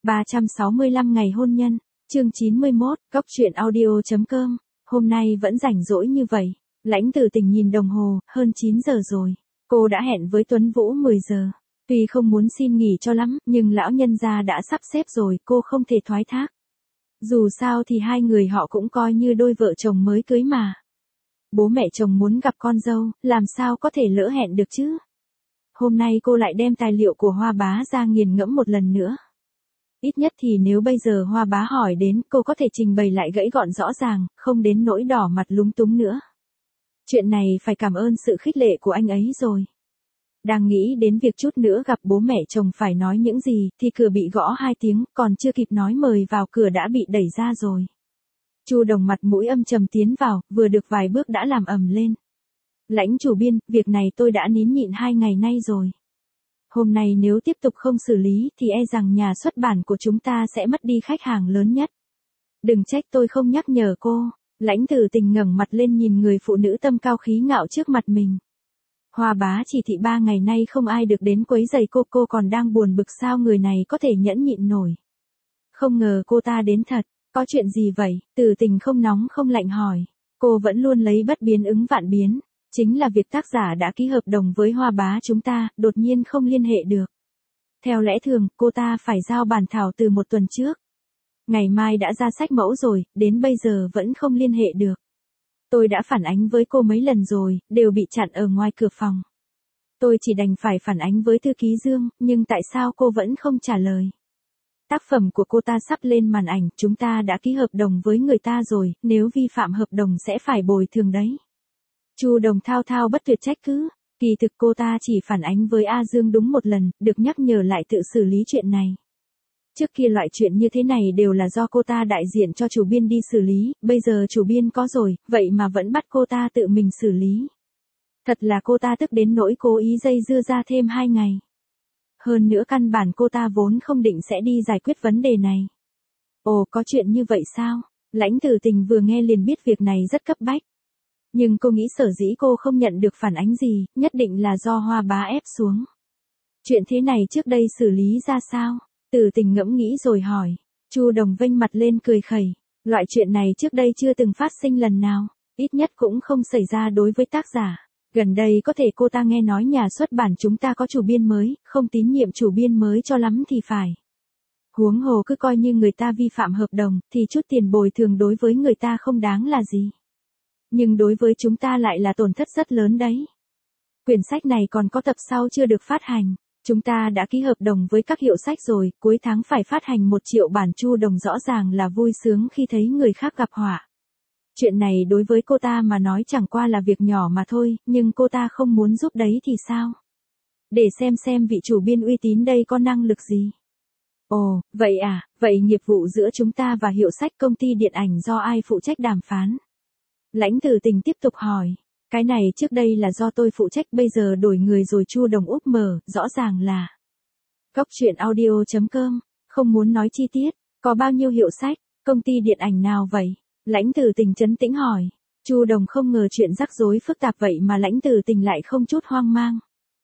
365 ngày hôn nhân, chương 91, Cóc truyện audio.com. Hôm nay vẫn rảnh rỗi như vậy. Lãnh Tử Tình nhìn đồng hồ, hơn 9 giờ rồi. Cô đã hẹn với Tuấn Vũ 10 giờ. Tuy không muốn xin nghỉ cho lắm, nhưng lão nhân gia đã sắp xếp rồi, cô không thể thoái thác. Dù sao thì hai người họ cũng coi như đôi vợ chồng mới cưới mà. Bố mẹ chồng muốn gặp con dâu, làm sao có thể lỡ hẹn được chứ? Hôm nay cô lại đem tài liệu của Hoa Bá ra nghiền ngẫm một lần nữa. Ít nhất thì nếu bây giờ Hoa Bá hỏi đến, cô có thể trình bày lại gãy gọn rõ ràng, không đến nỗi đỏ mặt lúng túng nữa. Chuyện này phải cảm ơn sự khích lệ của anh ấy rồi. Đang nghĩ đến việc chút nữa gặp bố mẹ chồng phải nói những gì, thì cửa bị gõ 2 tiếng, còn chưa kịp nói mời vào cửa đã bị đẩy ra rồi. Chu Đồng mặt mũi âm trầm tiến vào, vừa được vài bước đã làm ầm lên. Lãnh chủ biên, việc này tôi đã nín nhịn 2 ngày nay rồi. Hôm nay nếu tiếp tục không xử lý thì e rằng nhà xuất bản của chúng ta sẽ mất đi khách hàng lớn nhất. Đừng trách tôi không nhắc nhở cô. Lãnh Tử Tình ngẩng mặt lên nhìn người phụ nữ tâm cao khí ngạo trước mặt mình. Hoa Bá chỉ thị 3 ngày nay không ai được đến quấy rầy cô còn đang buồn bực sao người này có thể nhẫn nhịn nổi. Không ngờ cô ta đến thật, có chuyện gì vậy? Tử Tình không nóng không lạnh hỏi. Cô vẫn luôn lấy bất biến ứng vạn biến. Chính là việc tác giả đã ký hợp đồng với Hoa Bá chúng ta, đột nhiên không liên hệ được. Theo lẽ thường, cô ta phải giao bản thảo từ 1 tuần trước. Ngày mai đã ra sách mẫu rồi, đến bây giờ vẫn không liên hệ được. Tôi đã phản ánh với cô mấy lần rồi, đều bị chặn ở ngoài cửa phòng. Tôi chỉ đành phải phản ánh với thư ký Dương, nhưng tại sao cô vẫn không trả lời? Tác phẩm của cô ta sắp lên màn ảnh, chúng ta đã ký hợp đồng với người ta rồi, nếu vi phạm hợp đồng sẽ phải bồi thường đấy. Chu Đồng thao thao bất tuyệt trách cứ, kỳ thực cô ta chỉ phản ánh với A Dương đúng 1 lần, được nhắc nhở lại tự xử lý chuyện này. Trước kia loại chuyện như thế này đều là do cô ta đại diện cho chủ biên đi xử lý, bây giờ chủ biên có rồi, vậy mà vẫn bắt cô ta tự mình xử lý. Thật là cô ta tức đến nỗi cố ý dây dưa ra thêm 2 ngày. Hơn nữa căn bản cô ta vốn không định sẽ đi giải quyết vấn đề này. Ồ, có chuyện như vậy sao? Lãnh Tử Tình vừa nghe liền biết việc này rất cấp bách. Nhưng cô nghĩ sở dĩ cô không nhận được phản ánh gì, nhất định là do Hoa Bá ép xuống. Chuyện thế này trước đây xử lý ra sao? Tử Tình ngẫm nghĩ rồi hỏi. Chu Đồng vênh mặt lên cười khẩy. Loại chuyện này trước đây chưa từng phát sinh lần nào, ít nhất cũng không xảy ra đối với tác giả. Gần đây có thể cô ta nghe nói nhà xuất bản chúng ta có chủ biên mới, không tín nhiệm chủ biên mới cho lắm thì phải. Huống hồ cứ coi như người ta vi phạm hợp đồng, thì chút tiền bồi thường đối với người ta không đáng là gì. Nhưng đối với chúng ta lại là tổn thất rất lớn đấy. Quyển sách này còn có tập sau chưa được phát hành. Chúng ta đã ký hợp đồng với các hiệu sách rồi, cuối tháng phải phát hành 1 triệu bản. Chu Đồng rõ ràng là vui sướng khi thấy người khác gặp họa. Chuyện này đối với cô ta mà nói chẳng qua là việc nhỏ mà thôi, nhưng cô ta không muốn giúp đấy thì sao? Để xem vị chủ biên uy tín đây có năng lực gì. Ồ, vậy à, vậy nghiệp vụ giữa chúng ta và hiệu sách công ty điện ảnh do ai phụ trách đàm phán? Lãnh Tử Tình tiếp tục hỏi. Cái này trước đây là do tôi phụ trách, bây giờ đổi người rồi. Chu Đồng úp mở, rõ ràng là. Cóc truyện audio.com, không muốn nói chi tiết, có bao nhiêu hiệu sách, công ty điện ảnh nào vậy? Lãnh Tử Tình trấn tĩnh hỏi. Chu Đồng không ngờ chuyện rắc rối phức tạp vậy mà Lãnh Tử Tình lại không chút hoang mang.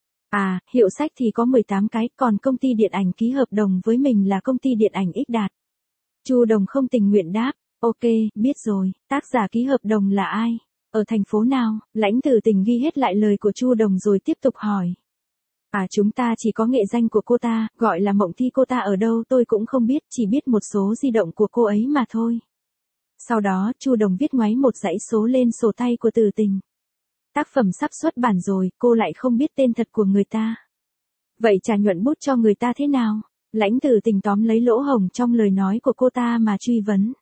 À, hiệu sách thì có 18 cái, còn công ty điện ảnh ký hợp đồng với mình là công ty điện ảnh X Đạt. Chu Đồng không tình nguyện đáp. Ok, biết rồi, tác giả ký hợp đồng là ai? Ở thành phố nào? Lãnh Tử Tình ghi hết lại lời của Chu Đồng rồi tiếp tục hỏi. À, chúng ta chỉ có nghệ danh của cô ta, gọi là Mộng Thi. Cô ta ở đâu tôi cũng không biết, chỉ biết một số di động của cô ấy mà thôi. Sau đó, Chu Đồng viết ngoáy một dãy số lên sổ tay của Tử Tình. Tác phẩm sắp xuất bản rồi, cô lại không biết tên thật của người ta. Vậy trả nhuận bút cho người ta thế nào? Lãnh Tử Tình tóm lấy lỗ hổng trong lời nói của cô ta mà truy vấn.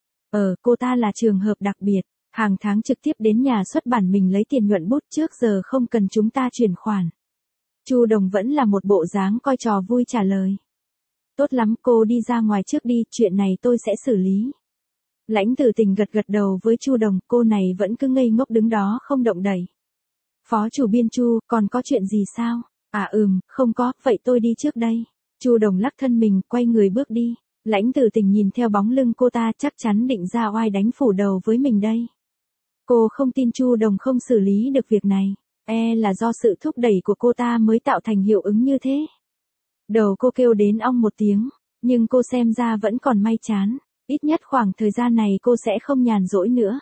Cô ta là trường hợp đặc biệt, hàng tháng trực tiếp đến nhà xuất bản mình lấy tiền nhuận bút, trước giờ không cần chúng ta chuyển khoản. Chu Đồng vẫn là một bộ dáng coi trò vui trả lời. Tốt lắm, cô đi ra ngoài trước đi, chuyện này tôi sẽ xử lý. Lãnh Tử Tình gật gật đầu với Chu Đồng, cô này vẫn cứ ngây ngốc đứng đó không động đậy. Phó chủ biên Chu, còn có chuyện gì sao? À không có, vậy tôi đi trước đây. Chu Đồng lắc thân mình, quay người bước đi. Lãnh Tử Tình nhìn theo bóng lưng cô ta, chắc chắn định ra oai đánh phủ đầu với mình đây. Cô không tin Chu Đồng không xử lý được việc này, là do sự thúc đẩy của cô ta mới tạo thành hiệu ứng như thế. Đầu cô kêu đến ong một tiếng, Nhưng cô xem ra vẫn còn may chán, ít nhất khoảng thời gian này cô sẽ không nhàn rỗi nữa.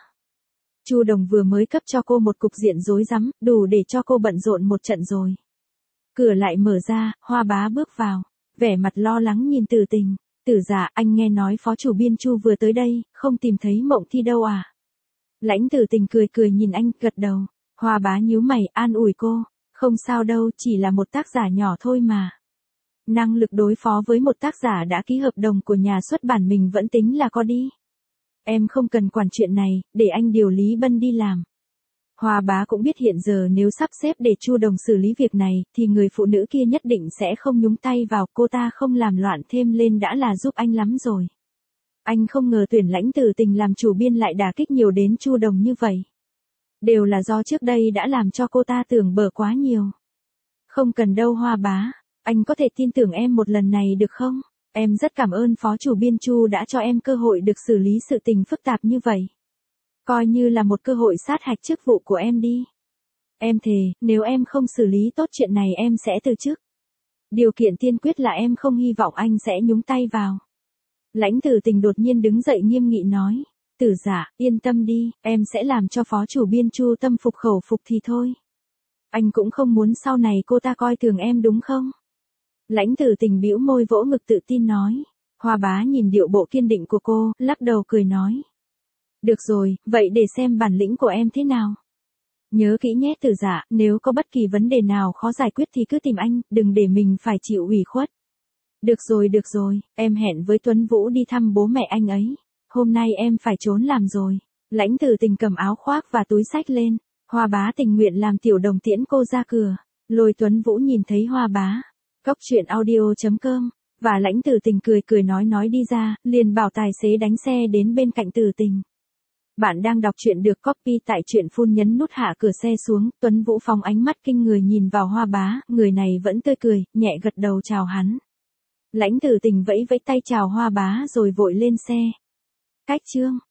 Chu Đồng vừa mới cấp cho cô một cục diện rối rắm, đủ để cho cô bận rộn một trận rồi. Cửa lại mở ra, Hoa Bá bước vào, vẻ mặt lo lắng nhìn Tử Tình. Tử dạ, anh nghe nói phó chủ biên Chu vừa tới đây, không tìm thấy Mộng Thi đâu à? Lãnh Tử Tình cười cười nhìn anh, gật đầu. Hoa Bá nhíu mày, an ủi cô. Không sao đâu, chỉ là một tác giả nhỏ thôi mà. Năng lực đối phó với một tác giả đã ký hợp đồng của nhà xuất bản mình vẫn tính là có đi. Em không cần quản chuyện này, để anh điều Lý Bân đi làm. Hoa Bá cũng biết hiện giờ nếu sắp xếp để Chu Đồng xử lý việc này, thì người phụ nữ kia nhất định sẽ không nhúng tay vào, cô ta không làm loạn thêm lên đã là giúp anh lắm rồi. Anh không ngờ tuyển Lãnh Tử Tình làm chủ biên lại đả kích nhiều đến Chu Đồng như vậy. Đều là do trước đây đã làm cho cô ta tưởng bở quá nhiều. Không cần đâu Hoa Bá, anh có thể tin tưởng em một lần này được không? Em rất cảm ơn phó chủ biên Chu đã cho em cơ hội được xử lý sự tình phức tạp như vậy. Coi như là một cơ hội sát hạch chức vụ của em đi. Em thề, nếu em không xử lý tốt chuyện này em sẽ từ chức. Điều kiện tiên quyết là em không hy vọng anh sẽ nhúng tay vào. Lãnh Tử Tình đột nhiên đứng dậy nghiêm nghị nói. Tử dạ, yên tâm đi, em sẽ làm cho phó chủ biên Chu tâm phục khẩu phục thì thôi. Anh cũng không muốn sau này cô ta coi thường em đúng không? Lãnh Tử Tình bĩu môi vỗ ngực tự tin nói. Hoa Bá nhìn điệu bộ kiên định của cô, lắc đầu cười nói. Được rồi, vậy để xem bản lĩnh của em thế nào. Nhớ kỹ nhé Tử dạ, nếu có bất kỳ vấn đề nào khó giải quyết thì cứ tìm anh, đừng để mình phải chịu ủy khuất. Được rồi, em hẹn với Tuấn Vũ đi thăm bố mẹ anh ấy. Hôm nay em phải trốn làm rồi. Lãnh Tử Tình cầm áo khoác và túi xách lên. Hoa Bá tình nguyện làm Tiểu Đồng tiễn cô ra cửa. Lôi Tuấn Vũ nhìn thấy Hoa Bá. Cóc truyện audio.com. Và Lãnh Tử Tình cười nói đi ra, liền bảo tài xế đánh xe đến bên cạnh Tử Tình. Bạn đang đọc truyện được copy tại truyện phun, nhấn nút hạ cửa xe xuống. Tuấn Vũ phóng ánh mắt kinh người nhìn vào Hoa Bá, người này vẫn tươi cười, nhẹ gật đầu chào hắn. Lãnh Tử Tình vẫy tay chào Hoa Bá rồi vội lên xe. Cách chương